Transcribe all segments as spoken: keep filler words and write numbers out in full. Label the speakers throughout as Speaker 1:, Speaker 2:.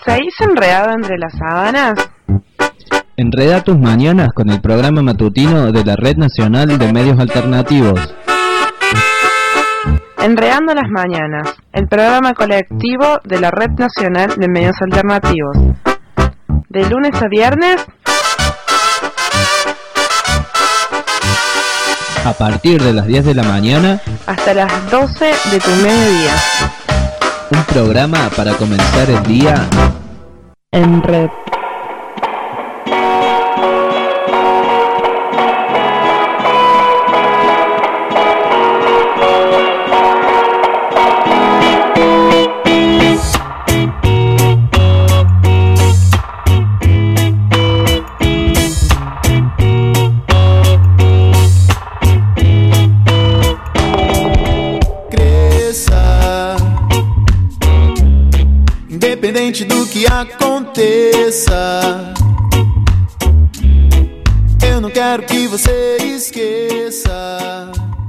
Speaker 1: ¿Seguís enredado entre las sábanas?
Speaker 2: Enreda tus mañanas con el programa matutino de la Red Nacional de Medios Alternativos.
Speaker 1: Enredando las mañanas, el programa colectivo de la Red Nacional de Medios Alternativos. De lunes a viernes,
Speaker 2: a partir de las diez de la mañana
Speaker 1: hasta las doce de tu mediodía.
Speaker 2: Un programa para comenzar el día
Speaker 1: en red.
Speaker 3: Independente do que aconteça, eu não quero que você esqueça.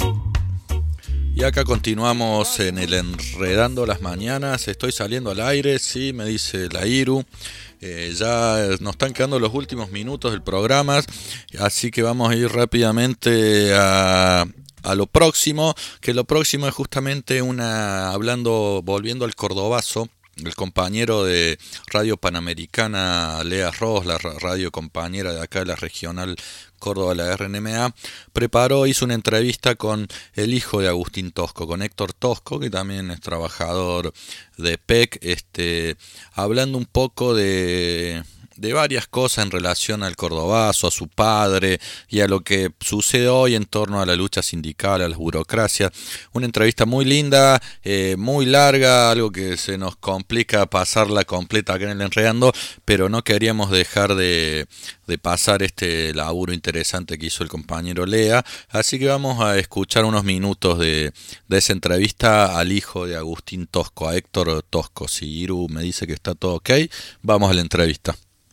Speaker 4: Y acá continuamos en el Enredando las Mañanas. Estoy saliendo al aire, sí, me dice la Iru. Eh, ya nos están quedando los últimos minutos del programa, así que vamos a ir rápidamente a... a lo próximo, que lo próximo es justamente una, hablando, volviendo al cordobazo. El compañero de Radio Panamericana, Lea Ross, la radio compañera de acá de la regional Córdoba, la R N M A, preparó, hizo una entrevista con el hijo de Agustín Tosco, con Héctor Tosco, que también es trabajador de P E C, este, hablando un poco de... de varias cosas en relación al cordobazo, a su padre y a lo que sucede hoy en torno a la lucha sindical, a las burocracias. Una entrevista muy linda, eh, muy larga, algo que se nos complica pasarla completa acá en el Enredando, pero no queríamos dejar de, de pasar este laburo interesante que hizo el compañero Lea, así que vamos a escuchar unos minutos de, de esa entrevista al hijo de Agustín Tosco, a Héctor Tosco. Si Iru me dice que está todo ok, vamos a la entrevista.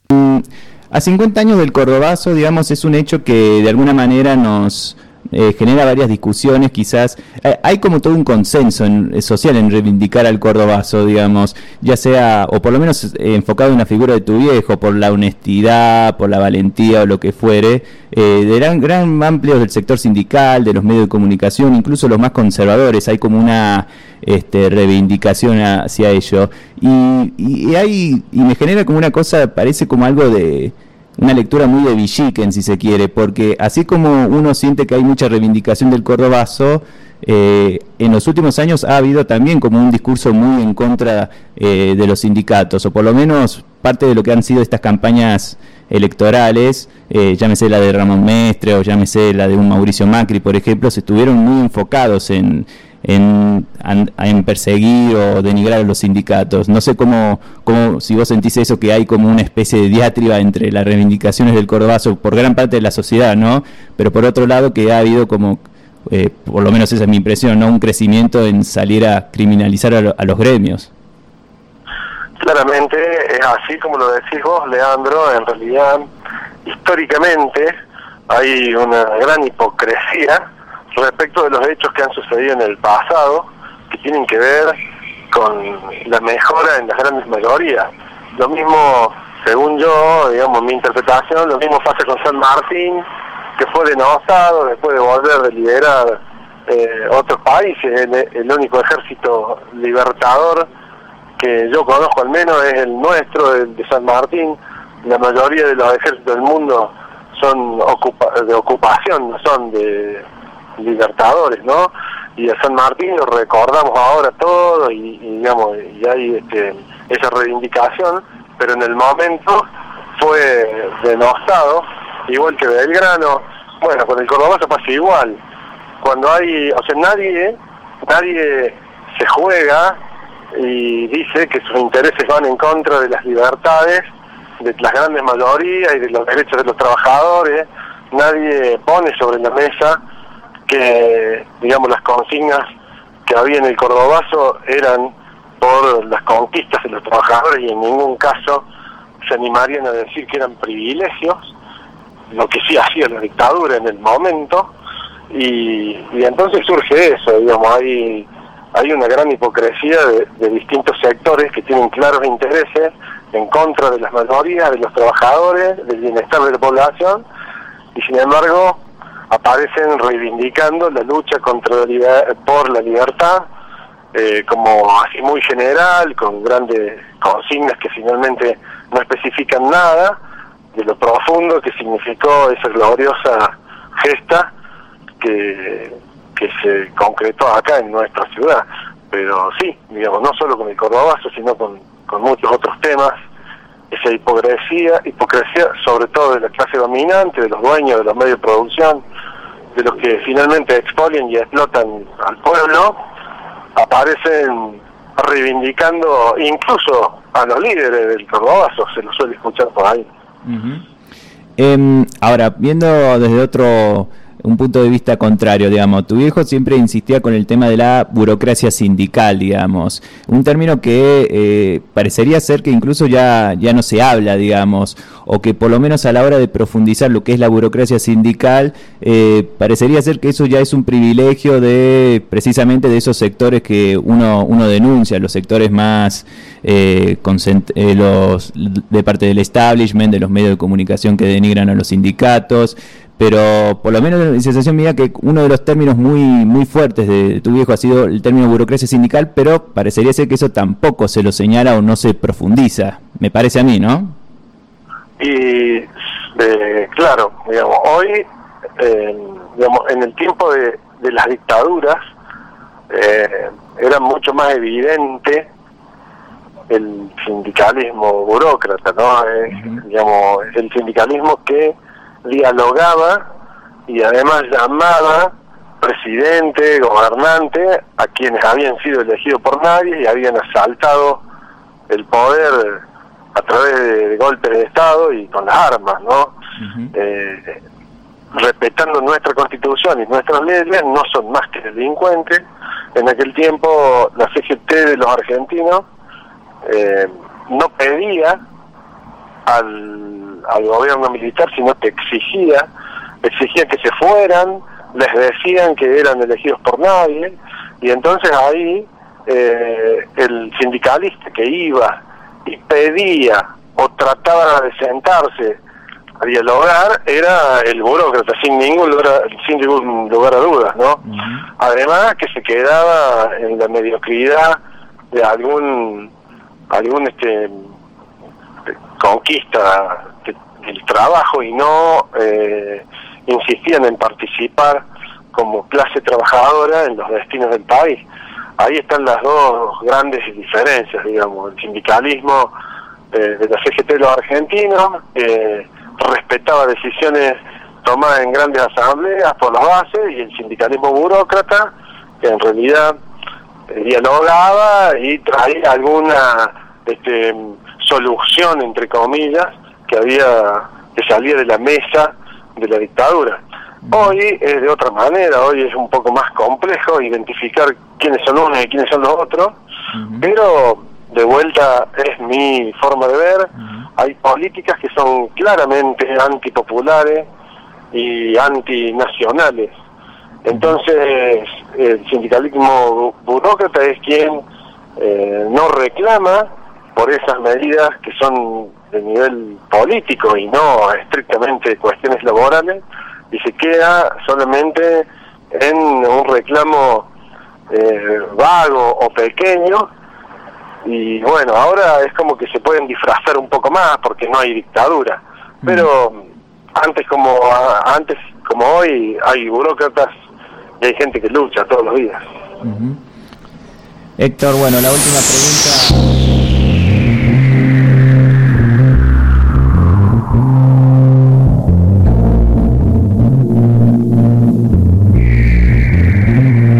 Speaker 5: A cincuenta años del cordobazo, digamos, es un hecho que de alguna manera nos eh, genera varias discusiones, quizás. Eh, hay como todo un consenso en, social en reivindicar al cordobazo, digamos, ya sea, o por lo menos eh, enfocado en la figura de tu viejo, por la honestidad, por la valentía o lo que fuere, eh, de gran, gran amplios del sector sindical, de los medios de comunicación, incluso los más conservadores, hay como una... Este, reivindicación hacia ello y, y, hay, y me genera como una cosa, parece como algo de una lectura muy de Villiquen, si se quiere, porque así como uno siente que hay mucha reivindicación del cordobazo, eh, en los últimos años ha habido también como un discurso muy en contra eh, de los sindicatos, o por lo menos parte de lo que han sido estas campañas electorales, eh, llámese la de Ramón Mestre o llámese la de un Mauricio Macri, por ejemplo, se estuvieron muy enfocados en En, en perseguir o denigrar a los sindicatos. No sé cómo, cómo, si vos sentís eso, que hay como una especie de diátriba entre las reivindicaciones del cordobazo por gran parte de la sociedad, ¿no? Pero por otro lado que ha habido como, eh, por lo menos esa es mi impresión, ¿no? Un crecimiento en salir a criminalizar a, lo, a los gremios.
Speaker 6: Claramente es así como lo decís vos, Leandro. En realidad, históricamente hay una gran hipocresía respecto de los hechos que han sucedido en el pasado, que tienen que ver con la mejora en las grandes mayorías. Lo mismo, según yo, digamos, mi interpretación, lo mismo pasa con San Martín, que fue denostado después de volver de liderar eh, otros países. El, el único ejército libertador que yo conozco, al menos, es el nuestro, el de San Martín. La mayoría de los ejércitos del mundo son ocupa de ocupación, no son de libertadores, ¿no? Y a San Martín lo recordamos ahora todos y, y digamos, y hay este, esa reivindicación, pero en el momento fue denostado, igual que Belgrano. Bueno, con el cordobazo pasa igual. Cuando hay, o sea, nadie, nadie se juega y dice que sus intereses van en contra de las libertades de las grandes mayorías y de los derechos de los trabajadores. Nadie pone sobre la mesa que, digamos, las consignas que había en el cordobazo eran por las conquistas de los trabajadores y en ningún caso se animarían a decir que eran privilegios, lo que sí hacía la dictadura en el momento, y, y entonces surge eso, digamos, hay, hay una gran hipocresía de, de distintos sectores que tienen claros intereses en contra de las mayorías, de los trabajadores, del bienestar de la población, y sin embargo aparecen reivindicando la lucha contra la liber- por la libertad, eh, como así muy general, con grandes consignas que finalmente no especifican nada de lo profundo que significó esa gloriosa gesta que, que se concretó acá en nuestra ciudad. Pero sí, digamos, no solo con el Cordobazo, sino con, con muchos otros temas, esa hipocresía, hipocresía sobre todo de la clase dominante, de los dueños de los medios de producción, de los que finalmente expolian y explotan al pueblo, aparecen reivindicando incluso a los líderes del Cordobazo, se los suele escuchar por ahí.
Speaker 5: Uh-huh. Eh, ahora, viendo desde otro, un punto de vista contrario, digamos, tu viejo siempre insistía con el tema de la burocracia sindical, digamos, un término que eh, parecería ser que incluso ya, ya no se habla, digamos, o que por lo menos a la hora de profundizar lo que es la burocracia sindical, eh, parecería ser que eso ya es un privilegio de precisamente de esos sectores que uno, uno denuncia, los sectores más eh, concent- eh, los de parte del establishment, de los medios de comunicación que denigran a los sindicatos. Pero por lo menos la sensación mía que uno de los términos muy muy fuertes de tu viejo ha sido el término burocracia sindical, pero parecería ser que eso tampoco se lo señala o no se profundiza, me parece a mí, ¿no?
Speaker 6: Y eh, claro, digamos, hoy, eh, digamos, en el tiempo de, de las dictaduras, eh, era mucho más evidente el sindicalismo burócrata, ¿no? Eh, uh-huh. Digamos, el sindicalismo que dialogaba y además llamaba presidente, gobernante a quienes habían sido elegidos por nadie y habían asaltado el poder a través de golpes de Estado y con las armas, ¿no? Uh-huh. Eh, respetando nuestra Constitución y nuestras leyes, no son más que delincuentes. En aquel tiempo la C G T de los argentinos eh, no pedía al, al gobierno militar, sino que exigía, exigía que se fueran, les decían que eran elegidos por nadie, y entonces ahí eh, el sindicalista que iba y pedía o trataba de sentarse a dialogar era el burócrata, sin ningún lugar, sin ningún lugar a dudas, ¿no? Uh-huh. Además que se quedaba en la mediocridad de algún algún este conquista del trabajo y no eh, insistían en participar como clase trabajadora en los destinos del país. Ahí están las dos grandes diferencias, digamos, el sindicalismo eh, de la C G T de los argentinos, eh, respetaba decisiones tomadas en grandes asambleas por las bases, y el sindicalismo burócrata, que en realidad eh, dialogaba y traía alguna este, solución, entre comillas, que había que salía de la mesa de la dictadura. Hoy es de otra manera, hoy es un poco más complejo identificar quiénes son unos y quiénes son los otros, uh-huh. pero de vuelta es mi forma de ver, uh-huh. hay políticas que son claramente antipopulares y antinacionales. Entonces el sindicalismo burócrata es quien eh, no reclama por esas medidas que son de nivel político y no estrictamente cuestiones laborales, y se queda solamente en un reclamo eh, vago o pequeño. Y bueno, ahora es como que se pueden disfrazar un poco más porque no hay dictadura, pero mm. antes como antes como hoy hay burócratas y hay gente que lucha todos los días.
Speaker 5: Uh-huh. Héctor, bueno, la última pregunta.